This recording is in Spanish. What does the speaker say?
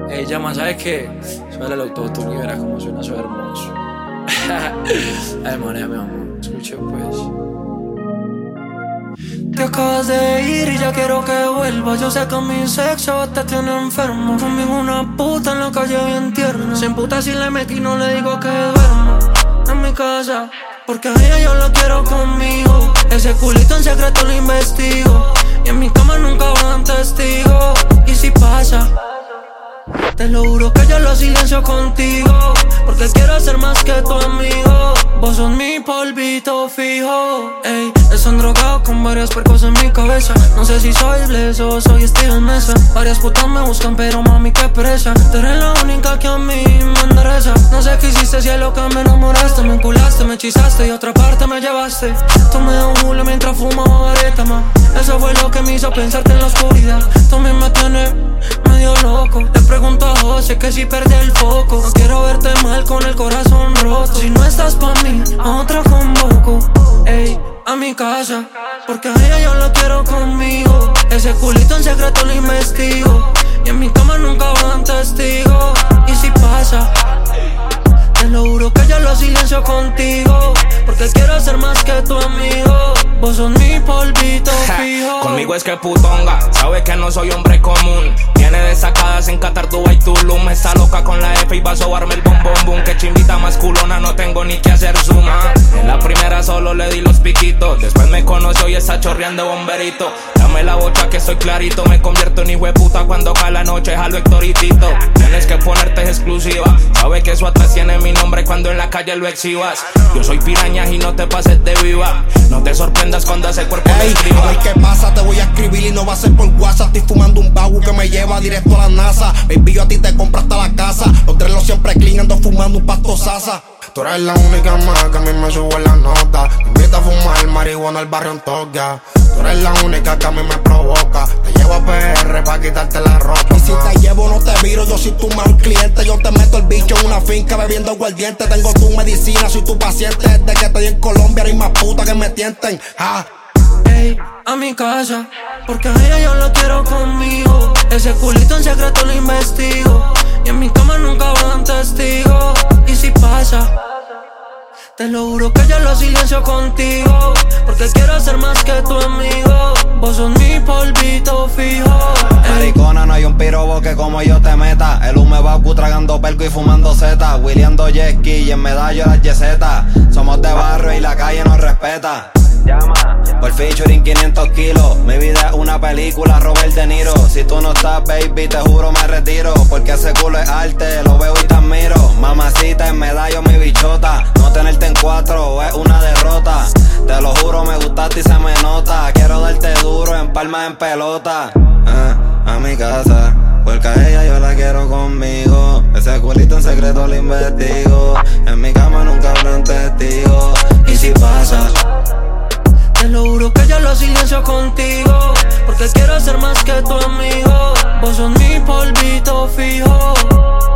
Ey, llama, ¿sabes qué? Suena el autotune y verás cómo suena eso hermoso. Ay, maneja, mi amor. Escucha, pues. Te acabas de ir y ya quiero que vuelvas. Yo sé que mi sexo te tiene enfermo. Conmigo una puta en la calle bien tierna. Se emputa si le metí, no le digo que duerma en mi casa, porque a ella yo la quiero conmigo. Ese culito en secreto lo investigo, y en mi cama nunca van testigos. Y si pasa, te lo juro que yo lo silencio contigo, porque quiero ser más que tu amigo. Vos sos mi polvito fijo. Ey, están drogados con varias percos en mi cabeza. No sé si soy Bless o soy Steven Mesa. Varias putas me buscan, pero mami, qué presa. Tú eres la única que a mí me endereza. No sé qué hiciste, si es lo que me enamoraste. Me enculaste, me hechizaste y a otra parte me llevaste. Tomé un hulo mientras fumaba vareta, ma. Eso fue lo que me hizo pensarte en la oscuridad. Tú me tienes medio loco. Le pregunto a José que si perdí el foco. No quiero verte mal con el corazón roto. Si no estás pa' mí, a otra convoco. Ey, a mi casa, porque a ella yo la quiero conmigo. Ese culito en secreto lo investigo, y en mi cama nunca van testigos. Y si pasa, te lo juro que yo lo silencio contigo, porque quiero ser más que tu amigo. Vos sos mi polvito fijo. Conmigo es que putonga, sabe que no soy hombre común. Viene de sacadas en Qatar, Dubai, Tulum. Está loca con la F y va a sobarme el bom bom boom. Que chimbita más culona, no tengo ni que hacer zoom. En la primera solo le di los piquitos, después me conoció y está chorreando bomberito. Dame la bocha que soy clarito, me convierto en hijo de puta cuando cae la noche, jalo Hectoritito. Tienes que ponerte exclusiva, sabe que eso atrás tiene mi nombre cuando en la calle lo exhibas. Yo soy piraña y no te pases de viva, no te sorprendas cuando ese cuerpo me escriba. A ver qué pasa, te voy a escribir y no va a ser por WhatsApp. Estoy fumando un bagu que me lleva directo a la NASA. Baby, yo a ti te compro hasta la casa. Los tres los siempre clean, ando fumando un pasto sasa. Tú eres la única más que a mí me sube la nota. Te invito a fumar marihuana al barrio en Toga. Tú eres la única que a mí me provoca. Te llevo a PR pa' quitarte la ropa. Y si te llevo no te viro, yo soy tu mal cliente. Yo te meto el bicho en una finca bebiendo aguardiente. Tengo tu medicina, soy tu paciente. Desde que estoy en Colombia hay más putas que me tienten. Ey, a mi casa, porque a ella yo la quiero conmigo. Ese culito en secreto lo investigo, y en mi cama nunca van testigos. Y si pasa, te lo juro que yo lo silencio contigo, porque quiero ser más que tu amigo. Vos sos mi polvito fijo. Maricona, no hay un pirobo que como yo te meta. El hume Baku tragando perco y fumando zeta. Williando jet ski y en medallo las yesetas. Somos de barrio y la calle nos respeta. Llama por featuring 500 kilos. Mi vida es una película, Robert De Niro. Si tú no estás, baby, te juro me retiro, porque ese culo es arte, lo veo y te admiro. Mamacita, en medallo mi bichota. No tenerte en cuatro es una derrota. Te lo juro, me gustaste y se me nota. Quiero darte duro, en palma, en pelota. A mi casa, porque a ella yo la quiero conmigo. Ese culito en secreto lo investigo. En mi cama nunca habrán testigos. Y si pasa, te lo juro que yo lo silencio contigo, porque quiero ser más que tu amigo. Vos sos mi polvito fijo.